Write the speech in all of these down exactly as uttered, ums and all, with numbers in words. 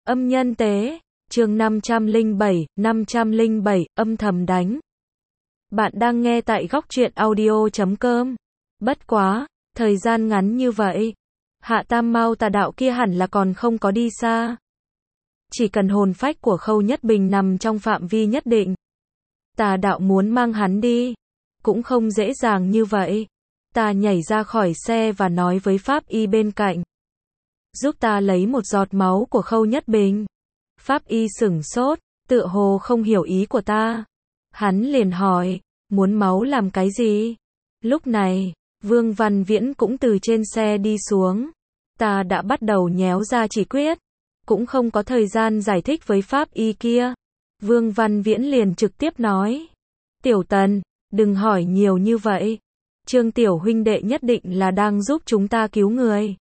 Âm nhân tế, chương năm trăm lẻ bảy, năm trăm lẻ bảy, âm thầm đánh. Bạn đang nghe tại góc truyện audio chấm com. Bất quá, thời gian ngắn như vậy, Hạ Tam Mao tà đạo kia hẳn là còn không có đi xa. Chỉ cần hồn phách của Khâu Nhất Bình nằm trong phạm vi nhất định, tà đạo muốn mang hắn đi, cũng không dễ dàng như vậy. Ta nhảy ra khỏi xe và nói với Pháp Y bên cạnh, giúp ta lấy một giọt máu của Khâu Nhất Bình. Pháp Y sửng sốt, tựa hồ không hiểu ý của ta. Hắn liền hỏi, muốn máu làm cái gì? Lúc này, Vương Văn Viễn cũng từ trên xe đi xuống. Ta đã bắt đầu nhéo ra chỉ quyết, cũng không có thời gian giải thích với Pháp Y kia. Vương Văn Viễn liền trực tiếp nói, Tiểu Tần, đừng hỏi nhiều như vậy. Trương Tiểu huynh đệ nhất định là đang giúp chúng ta cứu người.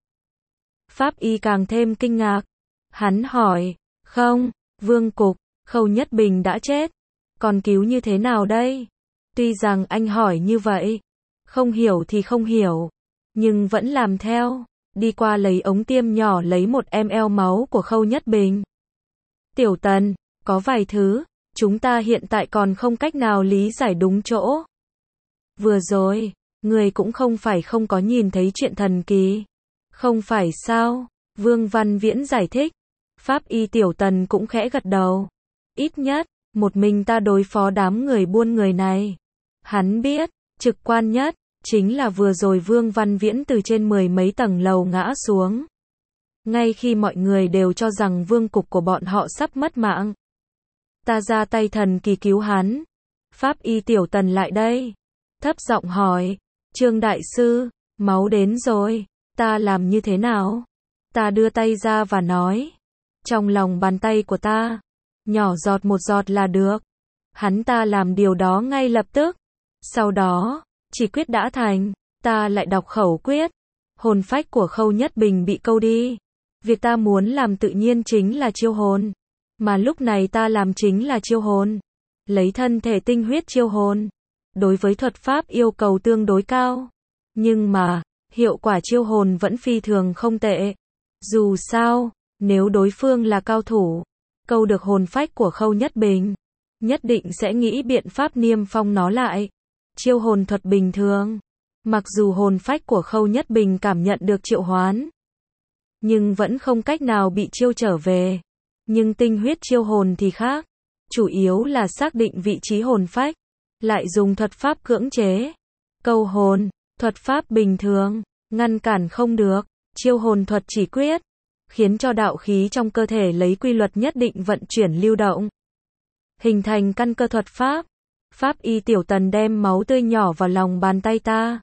Pháp Y càng thêm kinh ngạc. Hắn hỏi, không, Vương Cục, Khâu Nhất Bình đã chết, còn cứu như thế nào đây? Tuy rằng anh hỏi như vậy, không hiểu thì không hiểu, nhưng vẫn làm theo, đi qua lấy ống tiêm nhỏ lấy một mi-li-lít máu của Khâu Nhất Bình. Tiểu Tần, có vài thứ, chúng ta hiện tại còn không cách nào lý giải đúng chỗ. Vừa rồi, người cũng không phải không có nhìn thấy chuyện thần kỳ. Không phải sao? Vương Văn Viễn giải thích. Pháp Y Tiểu Tần cũng khẽ gật đầu. Ít nhất, một mình ta đối phó đám người buôn người này. Hắn biết, trực quan nhất, chính là vừa rồi Vương Văn Viễn từ trên mười mấy tầng lầu ngã xuống. Ngay khi mọi người đều cho rằng vương cục của bọn họ sắp mất mạng, ta ra tay thần kỳ cứu hắn. Pháp Y Tiểu Tần lại đây, thấp giọng hỏi, Trương Đại Sư, máu đến rồi, ta làm như thế nào? Ta đưa tay ra và nói, trong lòng bàn tay của ta, nhỏ giọt một giọt là được. Hắn ta làm điều đó ngay lập tức. Sau đó, chỉ quyết đã thành, ta lại đọc khẩu quyết. Hồn phách của Khâu Nhất Bình bị câu đi. Việc ta muốn làm tự nhiên chính là chiêu hồn. Mà lúc này ta làm chính là chiêu hồn. Lấy thân thể tinh huyết chiêu hồn. Đối với thuật pháp yêu cầu tương đối cao. Nhưng mà, hiệu quả chiêu hồn vẫn phi thường không tệ. Dù sao, nếu đối phương là cao thủ, câu được hồn phách của Khâu Nhất Bình, nhất định sẽ nghĩ biện pháp niêm phong nó lại. Chiêu hồn thuật bình thường, mặc dù hồn phách của Khâu Nhất Bình cảm nhận được triệu hoán, nhưng vẫn không cách nào bị chiêu trở về. Nhưng tinh huyết chiêu hồn thì khác, chủ yếu là xác định vị trí hồn phách, lại dùng thuật pháp cưỡng chế. Câu hồn, thuật pháp bình thường, ngăn cản không được. Chiêu hồn thuật chỉ quyết, khiến cho đạo khí trong cơ thể lấy quy luật nhất định vận chuyển lưu động, hình thành căn cơ thuật pháp. Pháp Y Tiểu Tần đem máu tươi nhỏ vào lòng bàn tay ta.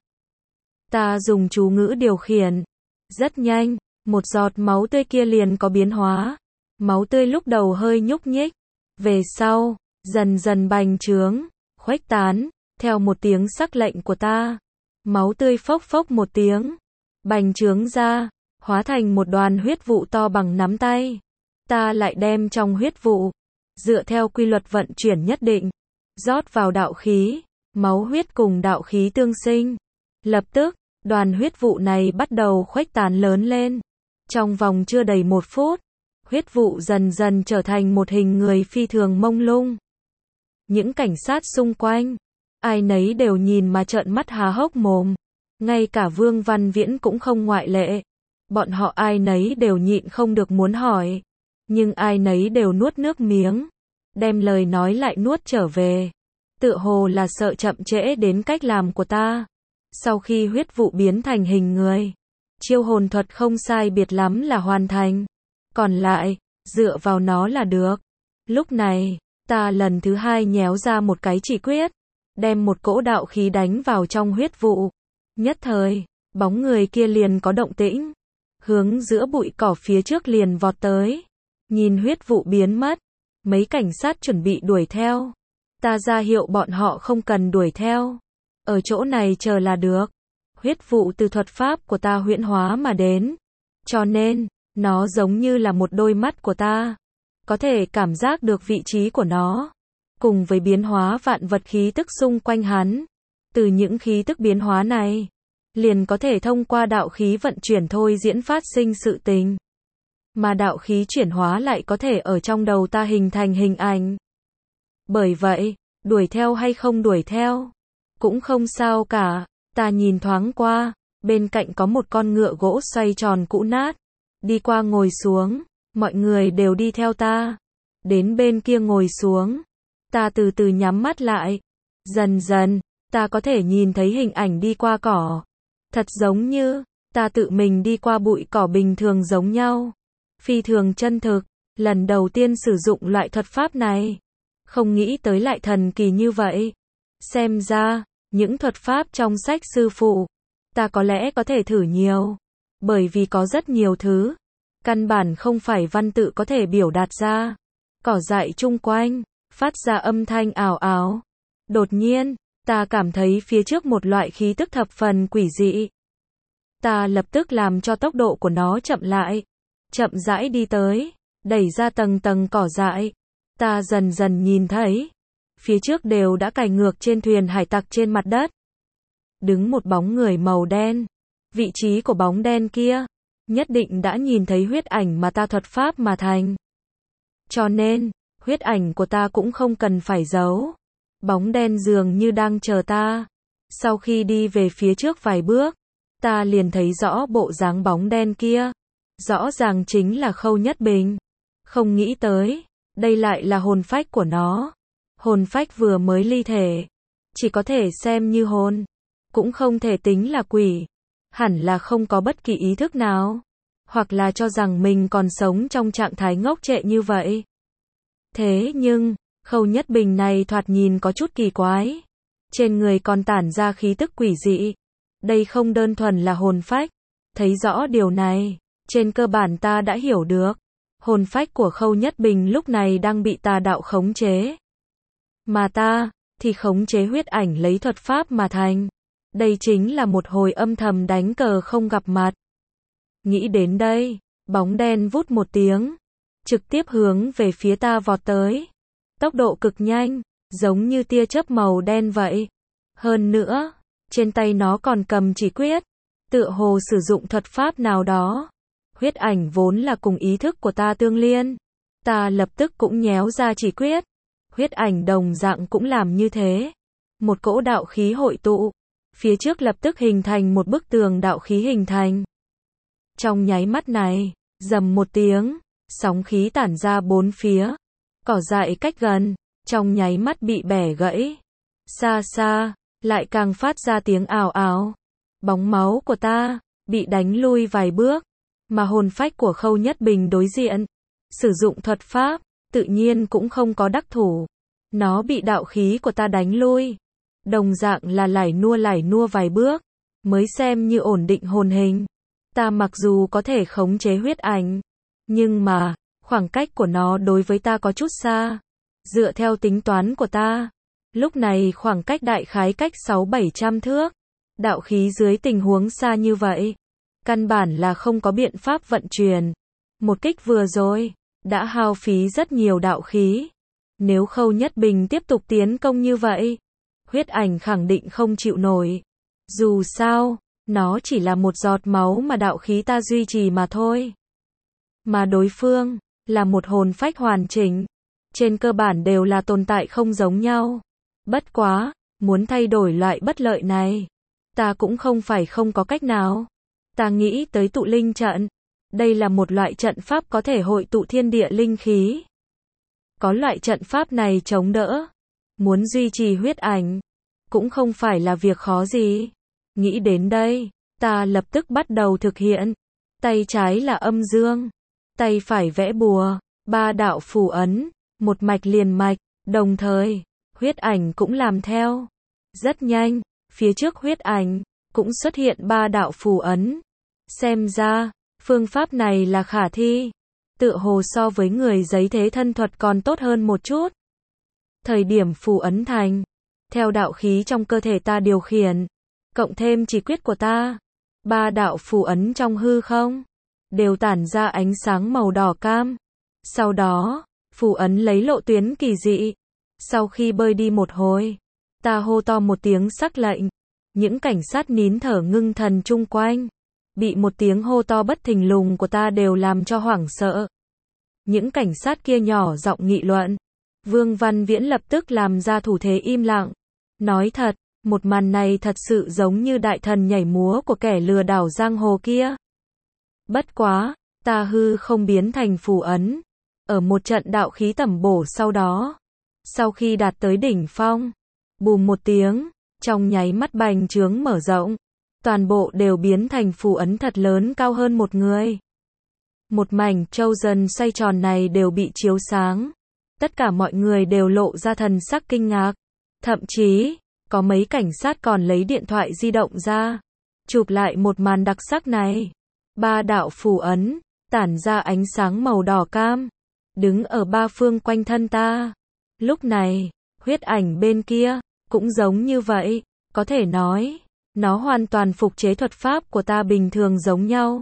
Ta dùng chú ngữ điều khiển. Rất nhanh, một giọt máu tươi kia liền có biến hóa. Máu tươi lúc đầu hơi nhúc nhích, về sau, dần dần bành trướng, khuếch tán, theo một tiếng sắc lệnh của ta. Máu tươi phốc phốc một tiếng, bành trướng ra, hóa thành một đoàn huyết vụ to bằng nắm tay. Ta lại đem trong huyết vụ, dựa theo quy luật vận chuyển nhất định, rót vào đạo khí, máu huyết cùng đạo khí tương sinh. Lập tức, đoàn huyết vụ này bắt đầu khuếch tán lớn lên. Trong vòng chưa đầy một phút, huyết vụ dần dần trở thành một hình người phi thường mông lung. Những cảnh sát xung quanh, ai nấy đều nhìn mà trợn mắt há hốc mồm. Ngay cả Vương Văn Viễn cũng không ngoại lệ. Bọn họ ai nấy đều nhịn không được muốn hỏi, nhưng ai nấy đều nuốt nước miếng, đem lời nói lại nuốt trở về. Tựa hồ là sợ chậm trễ đến cách làm của ta. Sau khi huyết vụ biến thành hình người, chiêu hồn thuật không sai biệt lắm là hoàn thành. Còn lại, dựa vào nó là được. Lúc này, ta lần thứ hai nhéo ra một cái chỉ quyết, đem một cỗ đạo khí đánh vào trong huyết vụ. Nhất thời, bóng người kia liền có động tĩnh, hướng giữa bụi cỏ phía trước liền vọt tới. Nhìn huyết vụ biến mất, mấy cảnh sát chuẩn bị đuổi theo. Ta ra hiệu bọn họ không cần đuổi theo, ở chỗ này chờ là được. Huyết vụ từ thuật pháp của ta huyễn hóa mà đến, cho nên, nó giống như là một đôi mắt của ta. Có thể cảm giác được vị trí của nó, cùng với biến hóa vạn vật khí tức xung quanh hắn. Từ những khí tức biến hóa này, liền có thể thông qua đạo khí vận chuyển thôi diễn phát sinh sự tình. mà đạo khí chuyển hóa lại có thể ở trong đầu ta hình thành hình ảnh. Bởi vậy, đuổi theo hay không đuổi theo, cũng không sao cả. Ta nhìn thoáng qua, bên cạnh có một con ngựa gỗ xoay tròn cũ nát. Đi qua ngồi xuống, mọi người đều đi theo ta. Đến bên kia ngồi xuống, ta từ từ nhắm mắt lại. Dần dần, ta có thể nhìn thấy hình ảnh đi qua cỏ. Thật giống như, ta tự mình đi qua bụi cỏ bình thường giống nhau. Phi thường chân thực, lần đầu tiên sử dụng loại thuật pháp này. Không nghĩ tới lại thần kỳ như vậy. Xem ra, những thuật pháp trong sách sư phụ, ta có lẽ có thể thử nhiều. Bởi vì có rất nhiều thứ, căn bản không phải văn tự có thể biểu đạt ra. Cỏ dại chung quanh, phát ra âm thanh ảo ảo. Đột nhiên, ta cảm thấy phía trước một loại khí tức thập phần quỷ dị. Ta lập tức làm cho tốc độ của nó chậm lại. Chậm rãi đi tới, đẩy ra tầng tầng cỏ dại. Ta dần dần nhìn thấy, phía trước đều đã cài ngược trên thuyền hải tặc trên mặt đất. Đứng một bóng người màu đen. Vị trí của bóng đen kia, nhất định đã nhìn thấy huyết ảnh mà ta thuật pháp mà thành. Cho nên, huyết ảnh của ta cũng không cần phải giấu. Bóng đen dường như đang chờ ta. Sau khi đi về phía trước vài bước, ta liền thấy rõ bộ dáng bóng đen kia. Rõ ràng chính là Khâu Nhất Bình. Không nghĩ tới, đây lại là hồn phách của nó. Hồn phách vừa mới ly thể, chỉ có thể xem như hồn, cũng không thể tính là quỷ. Hẳn là không có bất kỳ ý thức nào, hoặc là cho rằng mình còn sống trong trạng thái ngốc trệ như vậy. Thế nhưng, Khâu Nhất Bình này thoạt nhìn có chút kỳ quái. Trên người còn tản ra khí tức quỷ dị. Đây không đơn thuần là hồn phách. Thấy rõ điều này, trên cơ bản ta đã hiểu được. Hồn phách của Khâu Nhất Bình lúc này đang bị tà đạo khống chế. Mà ta, thì khống chế huyết ảnh lấy thuật pháp mà thành. Đây chính là một hồi âm thầm đánh cờ không gặp mặt. Nghĩ đến đây, bóng đen vút một tiếng, trực tiếp hướng về phía ta vọt tới. Tốc độ cực nhanh, giống như tia chớp màu đen vậy. Hơn nữa, trên tay nó còn cầm chỉ quyết, tựa hồ sử dụng thuật pháp nào đó. Huyết ảnh vốn là cùng ý thức của ta tương liên. Ta lập tức cũng nhéo ra chỉ quyết. Huyết ảnh đồng dạng cũng làm như thế. Một cỗ đạo khí hội tụ. Phía trước lập tức hình thành một bức tường đạo khí hình thành. Trong nháy mắt này, rầm một tiếng, sóng khí tản ra bốn phía. Cỏ dại cách gần, trong nháy mắt bị bẻ gãy. Xa xa, lại càng phát ra tiếng ào ào. Bóng máu của ta, bị đánh lui vài bước. Mà hồn phách của Khâu Nhất Bình đối diện, sử dụng thuật pháp, tự nhiên cũng không có đắc thủ. Nó bị đạo khí của ta đánh lui. Đồng dạng là lải nua lải nua vài bước, mới xem như ổn định hồn hình. Ta mặc dù có thể khống chế huyết ảnh, nhưng mà, khoảng cách của nó đối với ta có chút xa. Dựa theo tính toán của ta, lúc này khoảng cách đại khái cách sáu bảy trăm thước. Đạo khí dưới tình huống xa như vậy, căn bản là không có biện pháp vận chuyển. Một kích vừa rồi, đã hao phí rất nhiều đạo khí. Nếu Khâu Nhất Bình tiếp tục tiến công như vậy, huyết ảnh khẳng định không chịu nổi. Dù sao, nó chỉ là một giọt máu mà đạo khí ta duy trì mà thôi. Mà đối phương, là một hồn phách hoàn chỉnh. Trên cơ bản đều là tồn tại không giống nhau. Bất quá, muốn thay đổi loại bất lợi này, ta cũng không phải không có cách nào. Ta nghĩ tới tụ linh trận. Đây là một loại trận pháp có thể hội tụ thiên địa linh khí. Có loại trận pháp này chống đỡ, muốn duy trì huyết ảnh, cũng không phải là việc khó gì. Nghĩ đến đây, ta lập tức bắt đầu thực hiện. Tay trái là âm dương, tay phải vẽ bùa, ba đạo phù ấn, một mạch liền mạch, đồng thời, huyết ảnh cũng làm theo. Rất nhanh, phía trước huyết ảnh, cũng xuất hiện ba đạo phù ấn. Xem ra, phương pháp này là khả thi. Tựa hồ so với người giấy thế thân thuật còn tốt hơn một chút. Thời điểm phù ấn thành, theo đạo khí trong cơ thể ta điều khiển, cộng thêm chỉ quyết của ta, ba đạo phù ấn trong hư không, đều tản ra ánh sáng màu đỏ cam. Sau đó, phù ấn lấy lộ tuyến kỳ dị. Sau khi bơi đi một hồi, ta hô to một tiếng sắc lệnh. Những cảnh sát nín thở ngưng thần chung quanh, bị một tiếng hô to bất thình lùng của ta đều làm cho hoảng sợ. Những cảnh sát kia nhỏ giọng nghị luận. Vương Văn Viễn lập tức làm ra thủ thế im lặng. Nói thật, một màn này thật sự giống như đại thần nhảy múa của kẻ lừa đảo giang hồ kia. Bất quá, ta hư không biến thành phù ấn. Ở một trận đạo khí tẩm bổ sau đó, sau khi đạt tới đỉnh phong, bùm một tiếng, trong nháy mắt bành trướng mở rộng, toàn bộ đều biến thành phù ấn thật lớn cao hơn một người. Một mảnh châu dần xoay tròn này đều bị chiếu sáng. Tất cả mọi người đều lộ ra thần sắc kinh ngạc. Thậm chí, có mấy cảnh sát còn lấy điện thoại di động ra, chụp lại một màn đặc sắc này. Ba đạo phù ấn, tản ra ánh sáng màu đỏ cam, đứng ở ba phương quanh thân ta. Lúc này, huyết ảnh bên kia, cũng giống như vậy, có thể nói, nó hoàn toàn phục chế thuật pháp của ta bình thường giống nhau.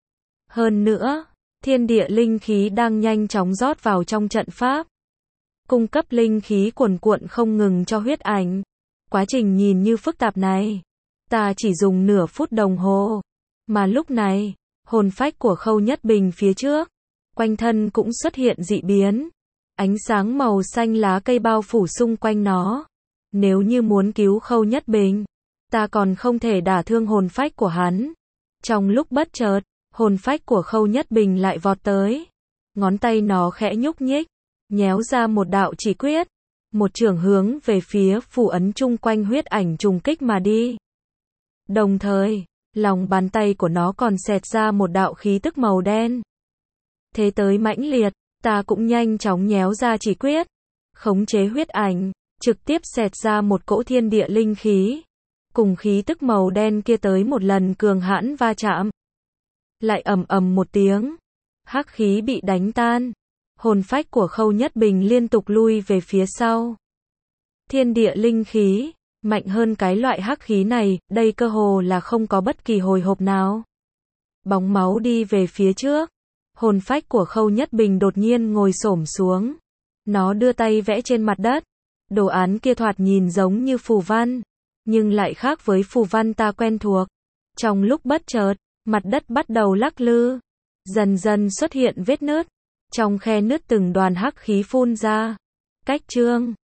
Hơn nữa, thiên địa linh khí đang nhanh chóng rót vào trong trận pháp, cung cấp linh khí cuồn cuộn không ngừng cho huyết ảnh. Quá trình nhìn như phức tạp này, ta chỉ dùng nửa phút đồng hồ, mà lúc này, hồn phách của Khâu Nhất Bình phía trước, quanh thân cũng xuất hiện dị biến. Ánh sáng màu xanh lá cây bao phủ xung quanh nó. Nếu như muốn cứu Khâu Nhất Bình, ta còn không thể đả thương hồn phách của hắn. Trong lúc bất chợt, hồn phách của Khâu Nhất Bình lại vọt tới. Ngón tay nó khẽ nhúc nhích, nhéo ra một đạo chỉ quyết. Một chưởng hướng về phía phù ấn chung quanh huyết ảnh trùng kích mà đi. Đồng thời, lòng bàn tay của nó còn xẹt ra một đạo khí tức màu đen. Thế tới mãnh liệt, ta cũng nhanh chóng nhéo ra chỉ quyết, khống chế huyết ảnh, trực tiếp xẹt ra một cỗ thiên địa linh khí, cùng khí tức màu đen kia tới một lần cường hãn va chạm. Lại ầm ầm một tiếng, hắc khí bị đánh tan, hồn phách của Khâu Nhất Bình liên tục lui về phía sau. Thiên địa linh khí, mạnh hơn cái loại hắc khí này, đây cơ hồ là không có bất kỳ hồi hộp nào. Bóng máu đi về phía trước. Hồn phách của Khâu Nhất Bình đột nhiên ngồi xổm xuống. Nó đưa tay vẽ trên mặt đất. Đồ án kia thoạt nhìn giống như phù văn, nhưng lại khác với phù văn ta quen thuộc. Trong lúc bất chợt, mặt đất bắt đầu lắc lư. Dần dần xuất hiện vết nứt. Trong khe nứt từng đoàn hắc khí phun ra. Cách chương